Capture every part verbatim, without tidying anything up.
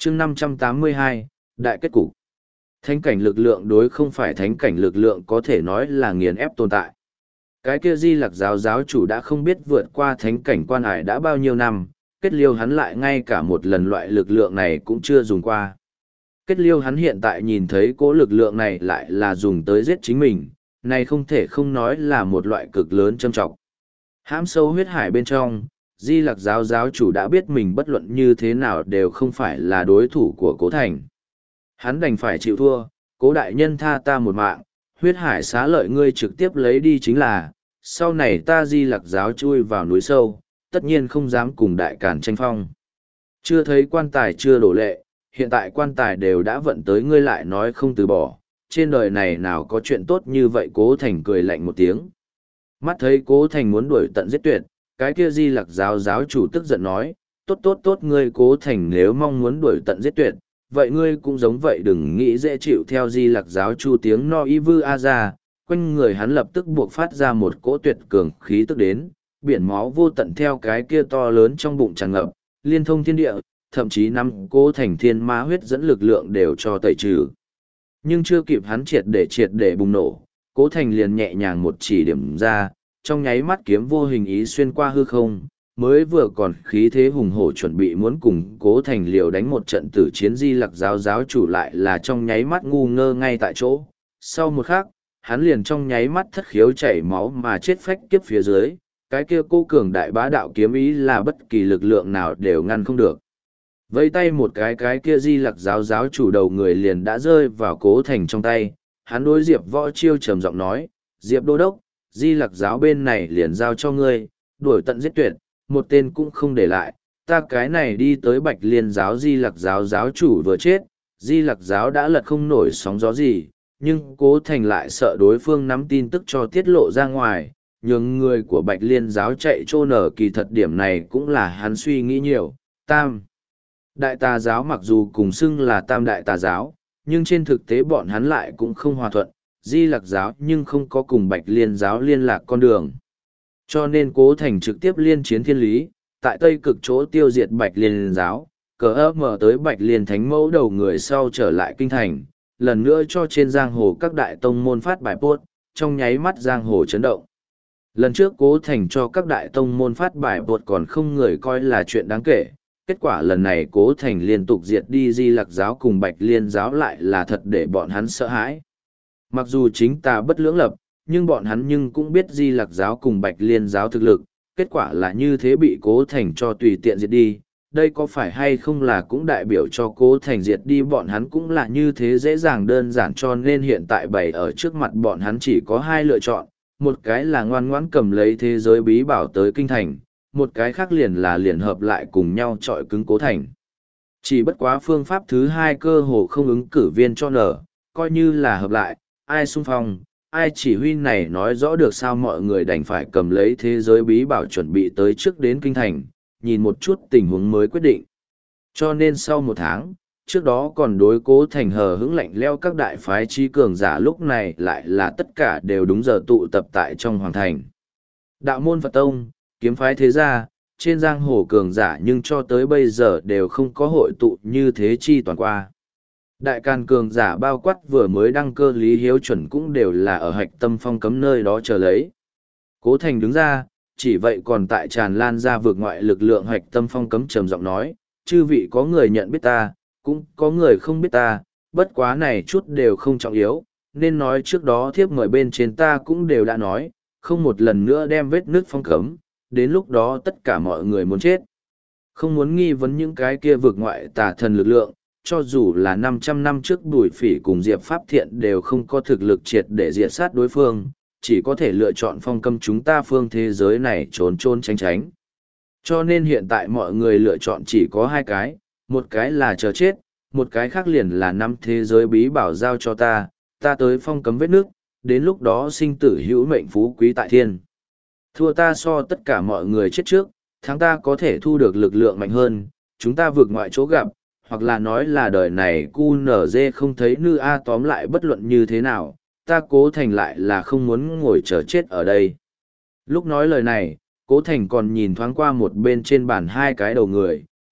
chương năm trăm tám mươi hai, Đại kết cục. Thánh cảnh lực lượng đối không phải thánh cảnh lực lượng có thể nói là nghiền ép tồn tại. Cái kia Di Lặc giáo giáo chủ đã không biết vượt qua thánh cảnh quan hải đã bao nhiêu năm, kết liêu hắn lại ngay cả một lần loại lực lượng này cũng chưa dùng qua. Kết liêu hắn hiện tại nhìn thấy cố lực lượng này lại là dùng tới giết chính mình, này không thể không nói là một loại cực lớn châm trọng. Hãm sâu huyết hải bên trong, Di Lặc giáo giáo chủ đã biết mình bất luận như thế nào đều không phải là đối thủ của Cố Thành. Hắn đành phải chịu thua, Cố đại nhân tha ta một mạng, huyết hải xá lợi ngươi trực tiếp lấy đi chính là, sau này ta Di Lặc giáo chui vào núi sâu, tất nhiên không dám cùng đại càn tranh phong. Chưa thấy quan tài chưa đổ lệ, hiện tại quan tài đều đã vận tới ngươi lại nói không từ bỏ, trên đời này nào có chuyện tốt như vậy. Cố Thành cười lạnh một tiếng. Mắt thấy Cố Thành muốn đuổi tận giết tuyệt, cái kia Di Lặc giáo giáo chủ tức giận nói, tốt tốt tốt ngươi Cố Thành nếu mong muốn đuổi tận giết tuyệt, vậy ngươi cũng giống vậy đừng nghĩ dễ chịu theo Di Lặc giáo chu tiếng no y vư a ra, quanh người hắn lập tức buộc phát ra một cỗ tuyệt cường khí tức đến, biển máu vô tận theo cái kia to lớn trong bụng tràn ngập, liên thông thiên địa, thậm chí năm Cố Thành thiên ma huyết dẫn lực lượng đều cho tẩy trừ. Nhưng chưa kịp hắn triệt để triệt để bùng nổ, Cố Thành liền nhẹ nhàng một chỉ điểm ra, trong nháy mắt kiếm vô hình ý xuyên qua hư không, mới vừa còn khí thế hùng hổ chuẩn bị muốn cùng Cố Thành liều đánh một trận tử chiến Di Lặc giáo giáo chủ lại là trong nháy mắt ngu ngơ ngay tại chỗ. Sau một khắc, hắn liền trong nháy mắt thất khiếu chảy máu mà chết phách kiếp phía dưới, cái kia cô cường đại bá đạo kiếm ý là bất kỳ lực lượng nào đều ngăn không được. Vẫy tay một cái cái kia Di Lặc giáo giáo chủ đầu người liền đã rơi vào Cố Thành trong tay, hắn đối Diệp Võ Chiêu trầm giọng nói, Diệp Đô Đốc, Di Lặc giáo bên này liền giao cho ngươi, đuổi tận giết tuyệt, một tên cũng không để lại, ta cái này đi tới Bạch Liên giáo Di Lặc giáo giáo chủ vừa chết, Di Lặc giáo đã lật không nổi sóng gió gì, nhưng Cố Thành lại sợ đối phương nắm tin tức cho tiết lộ ra ngoài, nhường người của Bạch Liên giáo chạy trô nở kỳ thật điểm này cũng là hắn suy nghĩ nhiều. Tam Đại tà giáo mặc dù cùng xưng là Tam Đại tà giáo, nhưng trên thực tế bọn hắn lại cũng không hòa thuận, Di Lặc giáo nhưng không có cùng Bạch Liên giáo liên lạc con đường. Cho nên Cố Thành trực tiếp liên chiến thiên lý, tại Tây Cực chỗ tiêu diệt Bạch Liên giáo, cờ ấp mở tới Bạch Liên thánh mẫu đầu người sau trở lại kinh thành, lần nữa cho trên giang hồ các đại tông môn phát bài post, trong nháy mắt giang hồ chấn động. Lần trước Cố Thành cho các đại tông môn phát bài post còn không người coi là chuyện đáng kể, kết quả lần này Cố Thành liên tục diệt đi Di Lặc giáo cùng Bạch Liên giáo lại là thật để bọn hắn sợ hãi. Mặc dù chính ta bất lưỡng lập, nhưng bọn hắn nhưng cũng biết Di Lặc giáo cùng Bạch Liên giáo thực lực, kết quả là như thế bị Cố Thành cho tùy tiện diệt đi. Đây có phải hay không là cũng đại biểu cho Cố Thành diệt đi bọn hắn cũng là như thế dễ dàng đơn giản, cho nên hiện tại bày ở trước mặt bọn hắn chỉ có hai lựa chọn, một cái là ngoan ngoãn cầm lấy thế giới bí bảo tới kinh thành, một cái khác liền là liền hợp lại cùng nhau chọi cứng Cố Thành. Chỉ bất quá phương pháp thứ hai cơ hồ không ứng cử viên cho nở, coi như là hợp lại, ai xung phong, ai chỉ huy này nói rõ được sao mọi người đành phải cầm lấy thế giới bí bảo chuẩn bị tới trước đến kinh thành, nhìn một chút tình huống mới quyết định. Cho nên sau một tháng, trước đó còn đối Cố Thành hờ hững lạnh leo các đại phái trí cường giả lúc này lại là tất cả đều đúng giờ tụ tập tại trong hoàng thành. Đạo môn Phật Tông, kiếm phái thế gia, trên giang hồ cường giả nhưng cho tới bây giờ đều không có hội tụ như thế chi toàn qua. Đại Càn cường giả bao quát vừa mới đăng cơ Lý Hiếu chuẩn cũng đều là ở hạch tâm phong cấm nơi đó chờ lấy. Cố Thành đứng ra, chỉ vậy còn tại tràn lan ra vượt ngoại lực lượng hạch tâm phong cấm trầm giọng nói, chư vị có người nhận biết ta, cũng có người không biết ta, bất quá này chút đều không trọng yếu, nên nói trước đó thiếp mời bên trên ta cũng đều đã nói, không một lần nữa đem vết nước phong cấm, đến lúc đó tất cả mọi người muốn chết. Không muốn nghi vấn những cái kia vượt ngoại tà thần lực lượng, cho dù là năm trăm năm trước Bùi Phỉ cùng Diệp Pháp Thiện đều không có thực lực triệt để diệt sát đối phương, chỉ có thể lựa chọn phong cấm chúng ta phương thế giới này trốn trốn tránh tránh. Cho nên hiện tại mọi người lựa chọn chỉ có hai cái, một cái là chờ chết, một cái khác liền là năm thế giới bí bảo giao cho ta, ta tới phong cấm vết nước, đến lúc đó sinh tử hữu mệnh phú quý tại thiên. Thua ta so tất cả mọi người chết trước, thắng ta có thể thu được lực lượng mạnh hơn, chúng ta vượt ngoại chỗ gặp, hoặc là nói là đời này cu nở dê không thấy nữ A tóm lại bất luận như thế nào, ta Cố Thành lại là không muốn ngồi chờ chết ở đây. Lúc nói lời này, Cố Thành còn nhìn thoáng qua một bên trên bàn hai cái đầu người,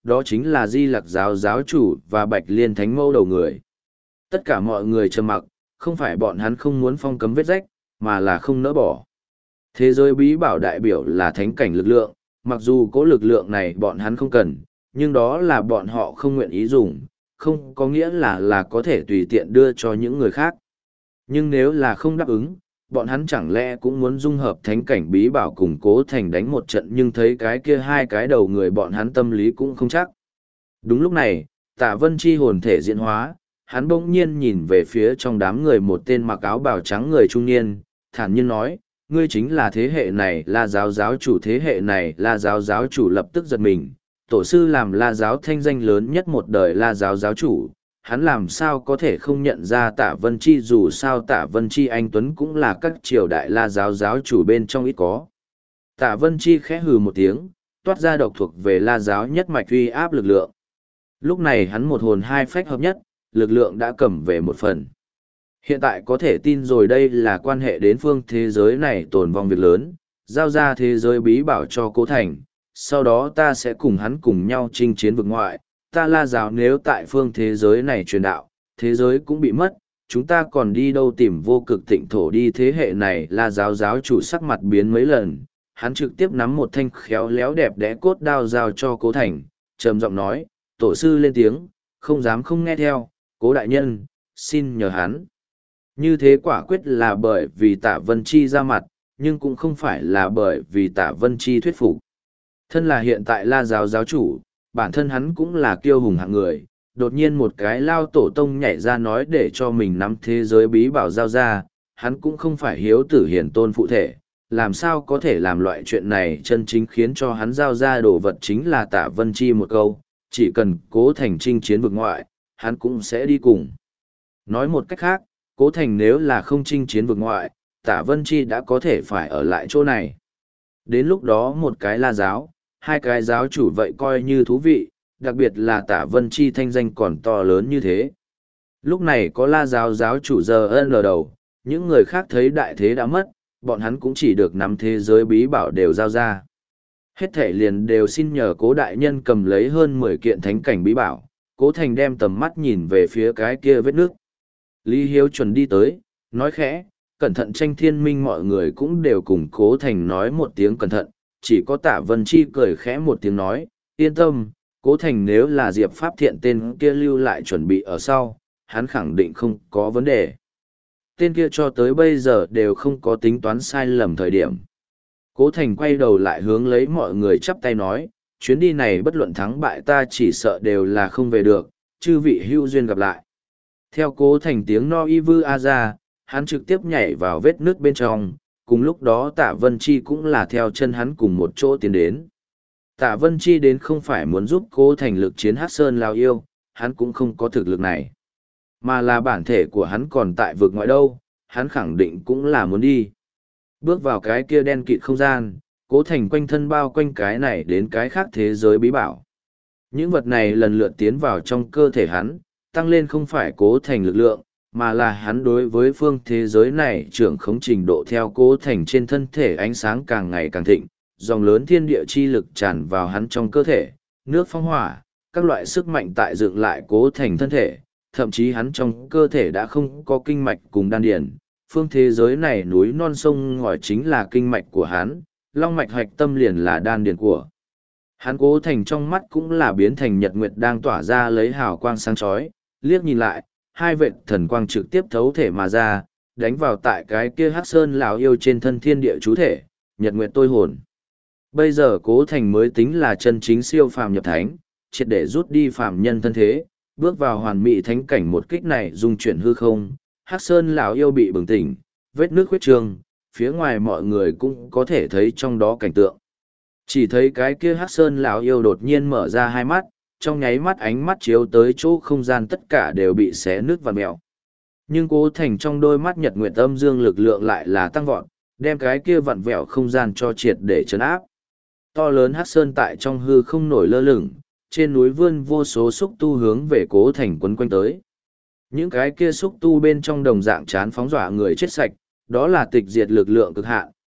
đó chính là Di Lặc giáo giáo chủ và Bạch Liên Thánh Mẫu đầu người. Tất cả mọi người trầm mặc, không phải bọn hắn không muốn phong cấm vết rách, mà là không nỡ bỏ. Thế giới bí bảo đại biểu là thánh cảnh lực lượng, mặc dù có lực lượng này bọn hắn không cần, nhưng đó là bọn họ không nguyện ý dùng, không có nghĩa là là có thể tùy tiện đưa cho những người khác. Nhưng nếu là không đáp ứng, bọn hắn chẳng lẽ cũng muốn dung hợp thánh cảnh bí bảo cùng Cố Thành đánh một trận, nhưng thấy cái kia hai cái đầu người bọn hắn tâm lý cũng không chắc. Đúng lúc này, Tạ Vân Chi hồn thể diễn hóa, hắn bỗng nhiên nhìn về phía trong đám người một tên mặc áo bào trắng người trung niên, thản nhiên nói, ngươi chính là thế hệ này La giáo giáo chủ. Thế hệ này La giáo giáo chủ lập tức giật mình, tổ sư làm La giáo thanh danh lớn nhất một đời La giáo giáo chủ, hắn làm sao có thể không nhận ra Tạ Vân Chi, dù sao Tạ Vân Chi anh Tuấn cũng là các triều đại La giáo giáo chủ bên trong ít có. Tạ Vân Chi khẽ hừ một tiếng, toát ra độc thuộc về La giáo nhất mạch uy áp lực lượng. Lúc này hắn một hồn hai phách hợp nhất, lực lượng đã cầm về một phần. Hiện tại có thể tin rồi, đây là quan hệ đến phương thế giới này tồn vong việc lớn, giao ra thế giới bí bảo cho Cố Thành, sau đó ta sẽ cùng hắn cùng nhau chinh chiến vực ngoại. Ta La giáo nếu tại phương thế giới này truyền đạo, thế giới cũng bị mất, chúng ta còn đi đâu tìm vô cực tịnh thổ đi. Thế hệ này La giáo giáo chủ sắc mặt biến mấy lần, hắn trực tiếp nắm một thanh khéo léo đẹp đẽ cốt đao giao cho Cố Thành, trầm giọng nói, tổ sư lên tiếng, không dám không nghe theo, Cố đại nhân, xin nhờ hắn. Như thế quả quyết là bởi vì Tạ Vân Chi ra mặt, nhưng cũng không phải là bởi vì Tạ Vân Chi thuyết phục. Thân là hiện tại La giáo giáo chủ, bản thân hắn cũng là kiêu hùng hạng người, đột nhiên một cái lao tổ tông nhảy ra nói để cho mình nắm thế giới bí bảo giao ra, hắn cũng không phải hiếu tử hiền tôn phụ thể, làm sao có thể làm loại chuyện này. Chân chính khiến cho hắn giao ra đồ vật chính là Tạ Vân Chi một câu, chỉ cần Cố Thành chinh chiến vực ngoại, hắn cũng sẽ đi cùng. Nói một cách khác, Cố Thành nếu là không chinh chiến vực ngoại, Tạ Vân Chi đã có thể phải ở lại chỗ này. Đến lúc đó một cái La giáo, hai cái giáo chủ vậy coi như thú vị, đặc biệt là Tạ Vân Chi thanh danh còn to lớn như thế. Lúc này có La giáo giáo chủ giờ ân ở đầu, những người khác thấy đại thế đã mất, bọn hắn cũng chỉ được nắm thế giới bí bảo đều giao ra. Hết thể liền đều xin nhờ Cố đại nhân cầm lấy hơn mười kiện thánh cảnh bí bảo. Cố Thành đem tầm mắt nhìn về phía cái kia vết nước. Lý Hiếu chuẩn đi tới, nói khẽ, cẩn thận. Tranh Thiên Minh mọi người cũng đều cùng Cố Thành nói một tiếng cẩn thận, chỉ có Tạ Vân Chi cười khẽ một tiếng nói, yên tâm, Cố Thành nếu là Diệp Pháp Thiện tên kia lưu lại chuẩn bị ở sau, hắn khẳng định không có vấn đề. Tên kia cho tới bây giờ đều không có tính toán sai lầm thời điểm. Cố Thành quay đầu lại hướng lấy mọi người chắp tay nói, chuyến đi này bất luận thắng bại ta chỉ sợ đều là không về được, chư vị hữu duyên gặp lại. Theo Cố Thành tiếng no y vư a ra, hắn trực tiếp nhảy vào vết nước bên trong, cùng lúc đó Tạ Vân Chi cũng là theo chân hắn cùng một chỗ tiến đến. Tạ Vân Chi đến không phải muốn giúp Cố Thành lực chiến Hắc Sơn Lao Yêu, hắn cũng không có thực lực này. Mà là bản thể của hắn còn tại vực ngoại đâu, hắn khẳng định cũng là muốn đi. Bước vào cái kia đen kịt không gian, Cố Thành quanh thân bao quanh cái này đến cái khác thế giới bí bảo. Những vật này lần lượt tiến vào trong cơ thể hắn, tăng lên không phải Cố Thành lực lượng, mà là hắn đối với phương thế giới này trưởng khống trình độ. Theo Cố Thành trên thân thể ánh sáng càng ngày càng thịnh, dòng lớn thiên địa chi lực tràn vào hắn trong cơ thể, nước phong hỏa, các loại sức mạnh tại dựng lại Cố Thành thân thể, thậm chí hắn trong cơ thể đã không có kinh mạch cùng đan điền. Phương thế giới này núi non sông ngòi chính là kinh mạch của hắn, long mạch hạch tâm liền là đan điền của hắn. Cố Thành trong mắt cũng là biến thành nhật nguyệt đang tỏa ra lấy hào quang sáng chói, liếc nhìn lại, hai vệt thần quang trực tiếp thấu thể mà ra, đánh vào tại cái kia Hắc Sơn lão yêu trên thân thiên địa chú thể, nhật nguyệt tôi hồn. Bây giờ Cố Thành mới tính là chân chính siêu phàm nhập thánh, triệt để rút đi phàm nhân thân thế, bước vào hoàn mỹ thánh cảnh. Một kích này dung chuyển hư không, Hắc Sơn lão yêu bị bừng tỉnh, vết nước huyết trương, phía ngoài mọi người cũng có thể thấy trong đó cảnh tượng. Chỉ thấy cái kia Hắc Sơn lão yêu đột nhiên mở ra hai mắt, trong nháy mắt ánh mắt chiếu tới chỗ không gian tất cả đều bị xé nứt và mèo. Nhưng Cố Thành trong đôi mắt nhật nguyệt âm dương lực lượng lại là tăng vọt, đem cái kia vặn vẹo không gian cho triệt để chấn áp. To lớn Hắc Sơn tại trong hư không nổi lơ lửng, trên núi vươn vô số xúc tu hướng về Cố Thành quấn quanh tới. Những cái kia xúc tu bên trong đồng dạng chán phóng dọa người chết sạch, đó là tịch diệt lực lượng cực hạn,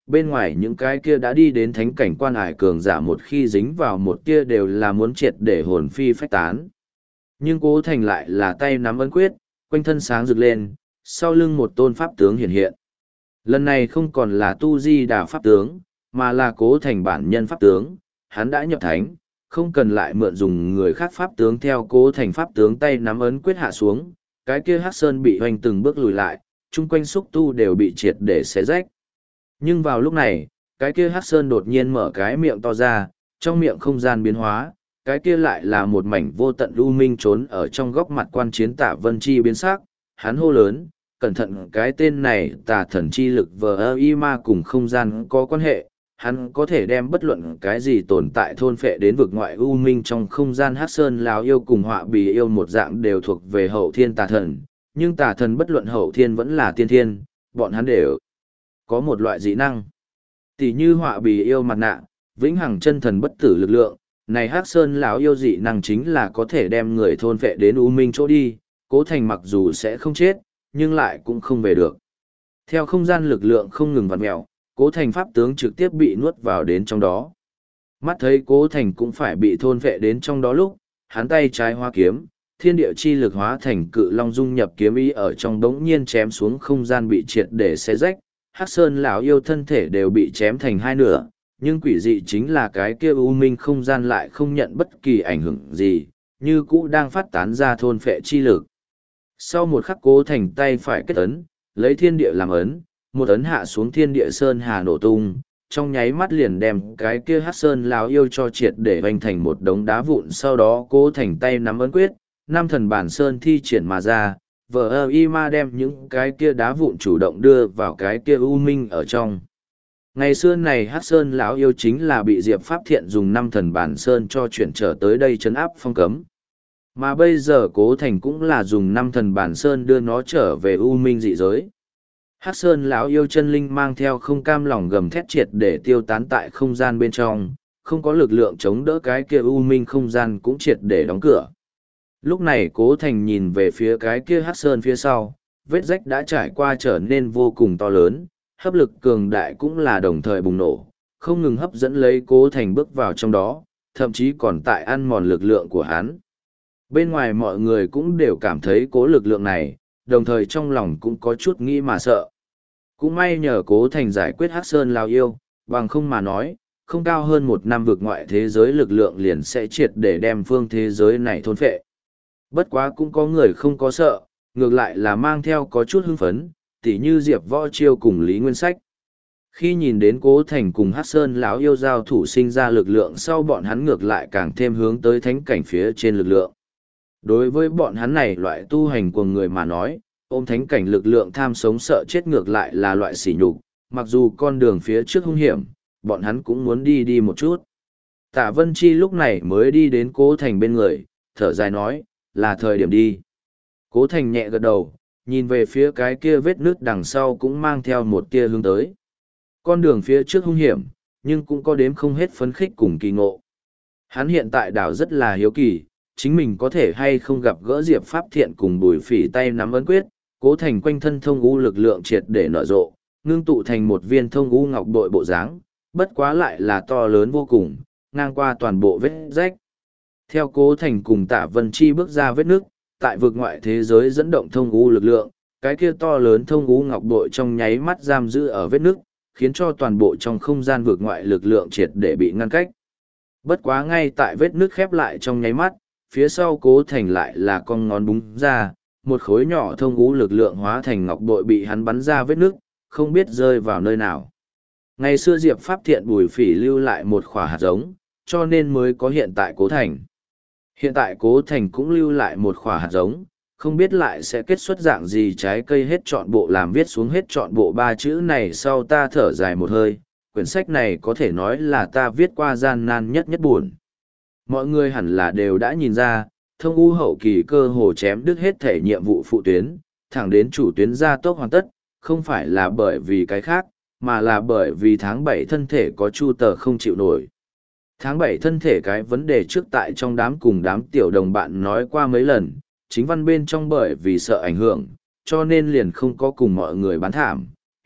bên ngoài những cái kia đã đi đến thánh cảnh quan ải cường giả một khi dính vào một kia đều là muốn triệt để hồn phi phách tán. Nhưng Cố Thành lại là tay nắm ấn quyết, quanh thân sáng rực lên, sau lưng một tôn pháp tướng hiện hiện. Lần này không còn là tu di đà pháp tướng, mà là Cố Thành bản nhân pháp tướng, hắn đã nhập thánh, không cần lại mượn dùng người khác pháp tướng theo Cố Thành pháp tướng tay nắm ấn quyết hạ xuống, cái kia Hắc Sơn bị hoành từng bước lùi lại, chung quanh xúc tu đều bị triệt để xé rách. Nhưng vào lúc này, cái kia Hắc Sơn đột nhiên mở cái miệng to ra, trong miệng không gian biến hóa, cái kia lại là một mảnh vô tận u minh trốn ở trong góc mặt quan chiến Tạ Vân Chi biến sắc, hắn hô lớn, cẩn thận cái tên này tà thần chi lực vờ y ma cùng không gian có quan hệ, hắn có thể đem bất luận cái gì tồn tại thôn phệ đến vực ngoại u minh trong không gian. Hắc Sơn Lão yêu cùng Họa Bì yêu một dạng đều thuộc về hậu thiên tà thần, nhưng tà thần bất luận hậu thiên vẫn là tiên thiên, bọn hắn đều có một loại dị năng. Tỷ như Họa Bì yêu mặt nạ, vĩnh hằng chân thần bất tử lực lượng, này Hắc Sơn Lão yêu dị năng chính là có thể đem người thôn phệ đến u minh chỗ đi, Cố Thành mặc dù sẽ không chết, nhưng lại cũng không về được. Theo không gian lực lượng không ngừng vặn mèo, Cố Thành pháp tướng trực tiếp bị nuốt vào đến trong đó. Mắt thấy Cố Thành cũng phải bị thôn phệ đến trong đó lúc, hắn tay trái hoa kiếm, thiên địa chi lực hóa thành cự long dung nhập kiếm ý ở trong đống nhiên chém xuống, không gian bị triệt để xé rách, Hắc Sơn Lão yêu thân thể đều bị chém thành hai nửa, nhưng quỷ dị chính là cái kia u minh không gian lại không nhận bất kỳ ảnh hưởng gì, như cũ đang phát tán ra thôn phệ chi lực. Sau một khắc Cố Thành tay phải kết ấn, lấy thiên địa làm ấn, một ấn hạ xuống thiên địa sơn hà nổ tung, trong nháy mắt liền đem cái kia Hắc Sơn Lão yêu cho triệt để vành thành một đống đá vụn. Sau đó Cố Thành tay nắm ấn quyết, năm thần bản sơn thi triển mà ra, vờ y ma đem những cái kia đá vụn chủ động đưa vào cái kia u minh ở trong. Ngày xưa này Hắc Sơn Lão yêu chính là bị Diệp Pháp Thiện dùng năm thần bản sơn cho chuyển trở tới đây trấn áp phong cấm. Mà bây giờ Cố Thành cũng là dùng năm thần bản sơn đưa nó trở về u minh dị giới. Hắc Sơn Lão yêu chân linh mang theo không cam lòng gầm thét triệt để tiêu tán tại không gian bên trong, không có lực lượng chống đỡ cái kia u minh không gian cũng triệt để đóng cửa. Lúc này Cố Thành nhìn về phía cái kia Hắc Sơn phía sau, vết rách đã trải qua trở nên vô cùng to lớn, hấp lực cường đại cũng là đồng thời bùng nổ, không ngừng hấp dẫn lấy Cố Thành bước vào trong đó, thậm chí còn tại ăn mòn lực lượng của hắn. Bên ngoài mọi người cũng đều cảm thấy cố lực lượng này, đồng thời trong lòng cũng có chút nghĩ mà sợ. Cũng may nhờ Cố Thành giải quyết Hắc Sơn Lão yêu, bằng không mà nói, không cao hơn một năm vực ngoại thế giới lực lượng liền sẽ triệt để đem phương thế giới này thôn phệ. Bất quá cũng có người không có sợ, ngược lại là mang theo có chút hưng phấn, tỉ như Diệp Võ Chiêu cùng Lý Nguyên Sách. Khi nhìn đến Cố Thành cùng Hắc Sơn Lão yêu giao thủ sinh ra lực lượng sau, bọn hắn ngược lại càng thêm hướng tới thánh cảnh phía trên lực lượng. Đối với bọn hắn này loại tu hành của người mà nói, ôm thánh cảnh lực lượng tham sống sợ chết ngược lại là loại sỉ nhục, mặc dù con đường phía trước hung hiểm, bọn hắn cũng muốn đi đi một chút. Tạ Vân Chi lúc này mới đi đến Cố Thành bên người, thở dài nói, là thời điểm đi. Cố Thành nhẹ gật đầu, nhìn về phía cái kia vết nước đằng sau cũng mang theo một tia hướng tới. Con đường phía trước hung hiểm, nhưng cũng có đếm không hết phấn khích cùng kỳ ngộ. Hắn hiện tại đảo rất là hiếu kỳ, chính mình có thể hay không gặp gỡ Diệp Pháp Thiện cùng Bùi Phỉ tay nắm ấn quyết. Cố Thành quanh thân thông u lực lượng triệt để nở rộ, ngưng tụ thành một viên thông u ngọc bội bộ dáng, bất quá lại là to lớn vô cùng, ngang qua toàn bộ vết rách. Theo Cố Thành cùng Tạ Vân Chi bước ra vết nước, tại vực ngoại thế giới dẫn động thông u lực lượng, cái kia to lớn thông u ngọc bội trong nháy mắt giam giữ ở vết nước, khiến cho toàn bộ trong không gian vực ngoại lực lượng triệt để bị ngăn cách. Bất quá ngay tại vết nước khép lại trong nháy mắt, phía sau Cố Thành lại là con ngón búng ra, một khối nhỏ thông u lực lượng hóa thành ngọc bội bị hắn bắn ra vết nước, không biết rơi vào nơi nào. Ngày xưa Diệp Pháp Thiện Bùi Phỉ lưu lại một khỏa hạt giống, cho nên mới có hiện tại Cố Thành. Hiện tại Cố Thành cũng lưu lại một khỏa hạt giống, không biết lại sẽ kết xuất dạng gì trái cây hết trọn bộ. Làm viết xuống hết trọn bộ ba chữ này sau ta thở dài một hơi, quyển sách này có thể nói là ta viết qua gian nan nhất nhất buồn. Mọi người hẳn là đều đã nhìn ra, thông u hậu kỳ cơ hồ chém đứt hết thể nhiệm vụ phụ tuyến, thẳng đến chủ tuyến gia tốc hoàn tất, không phải là bởi vì cái khác, mà là bởi vì tháng bảy thân thể có chu tờ không chịu nổi. Tháng bảy thân thể cái vấn đề trước tại trong đám cùng đám tiểu đồng bạn nói qua mấy lần, chính văn bên trong bởi vì sợ ảnh hưởng, cho nên liền không có cùng mọi người bán thảm.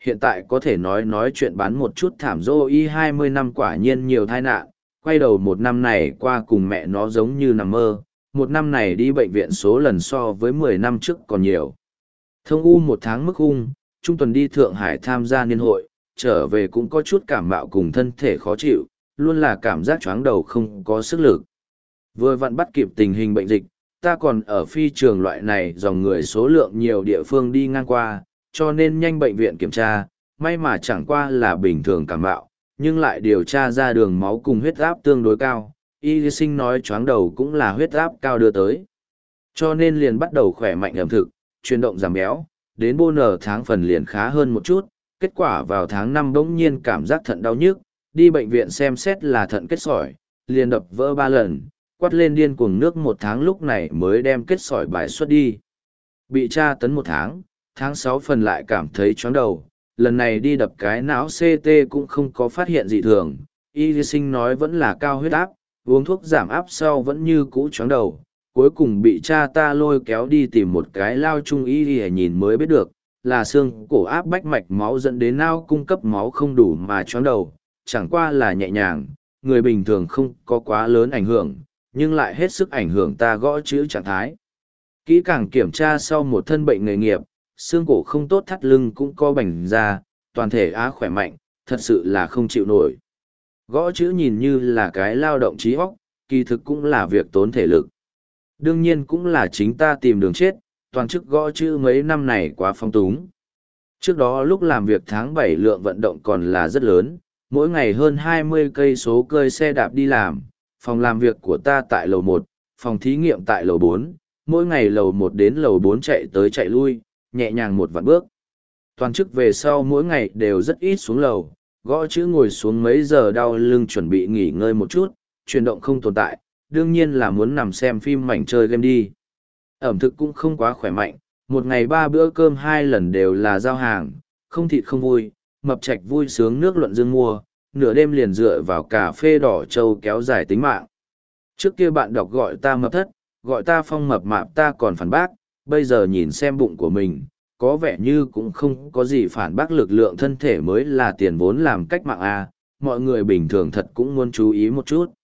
Hiện tại có thể nói nói chuyện bán một chút thảm dô y hai mươi năm quả nhiên nhiều tai nạn, quay đầu một năm này qua cùng mẹ nó giống như nằm mơ, một năm này đi bệnh viện số lần so với mười năm trước còn nhiều. Thông u một tháng mức ung, trung tuần đi Thượng Hải tham gia niên hội, trở về cũng có chút cảm mạo cùng thân thể khó chịu, luôn là cảm giác chóng đầu không có sức lực. Vừa vặn bắt kịp tình hình bệnh dịch, ta còn ở phi trường loại này dòng người số lượng nhiều địa phương đi ngang qua, cho nên nhanh bệnh viện kiểm tra, may mà chẳng qua là bình thường cảm mạo, nhưng lại điều tra ra đường máu cùng huyết áp tương đối cao, y sinh nói chóng đầu cũng là huyết áp cao đưa tới. Cho nên liền bắt đầu khỏe mạnh ẩm thực, chuyển động giảm béo, đến bô nở tháng phần liền khá hơn một chút, kết quả vào tháng năm bỗng nhiên cảm giác thận đau nhức, đi bệnh viện xem xét là thận kết sỏi, liền đập vỡ ba lần, quát lên điên cuồng nước một tháng lúc này mới đem kết sỏi bài xuất đi. Bị tra tấn một tháng, tháng sáu phần lại cảm thấy chóng đầu, lần này đi đập cái não xê tê cũng không có phát hiện gì thường, y sinh nói vẫn là cao huyết áp, uống thuốc giảm áp sau vẫn như cũ chóng đầu, cuối cùng bị cha ta lôi kéo đi tìm một cái lao trung y để nhìn mới biết được, là xương cổ áp bách mạch máu dẫn đến não cung cấp máu không đủ mà chóng đầu, chẳng qua là nhẹ nhàng, người bình thường không có quá lớn ảnh hưởng, nhưng lại hết sức ảnh hưởng ta gõ chữ trạng thái. Kỹ càng kiểm tra sau một thân bệnh nghề nghiệp, xương cổ không tốt thắt lưng cũng có bành ra, toàn thể á khỏe mạnh, thật sự là không chịu nổi. Gõ chữ nhìn như là cái lao động trí óc, kỳ thực cũng là việc tốn thể lực. Đương nhiên cũng là chính ta tìm đường chết, toàn chức gõ chữ mấy năm này quá phong túng. Trước đó lúc làm việc tháng bảy lượng vận động còn là rất lớn, mỗi ngày hơn hai mươi cây số cơi xe đạp đi làm, phòng làm việc của ta tại lầu một, phòng thí nghiệm tại lầu bốn, mỗi ngày lầu một đến lầu bốn chạy tới chạy lui, nhẹ nhàng một vạn bước. Toàn chức về sau mỗi ngày đều rất ít xuống lầu, gõ chữ ngồi xuống mấy giờ đau lưng chuẩn bị nghỉ ngơi một chút, chuyển động không tồn tại, đương nhiên là muốn nằm xem phim mảnh chơi game đi. Ẩm thực cũng không quá khỏe mạnh, một ngày ba bữa cơm hai lần đều là giao hàng, không thịt không vui, mập trạch vui sướng nước luận dương mua, nửa đêm liền dựa vào cà phê đỏ trâu kéo dài tính mạng. Trước kia bạn đọc gọi ta mập thất, gọi ta phong mập mạp ta còn phản bác, bây giờ nhìn xem bụng của mình, có vẻ như cũng không có gì phản bác lực lượng thân thể mới là tiền vốn làm cách mạng A, mọi người bình thường thật cũng muốn chú ý một chút.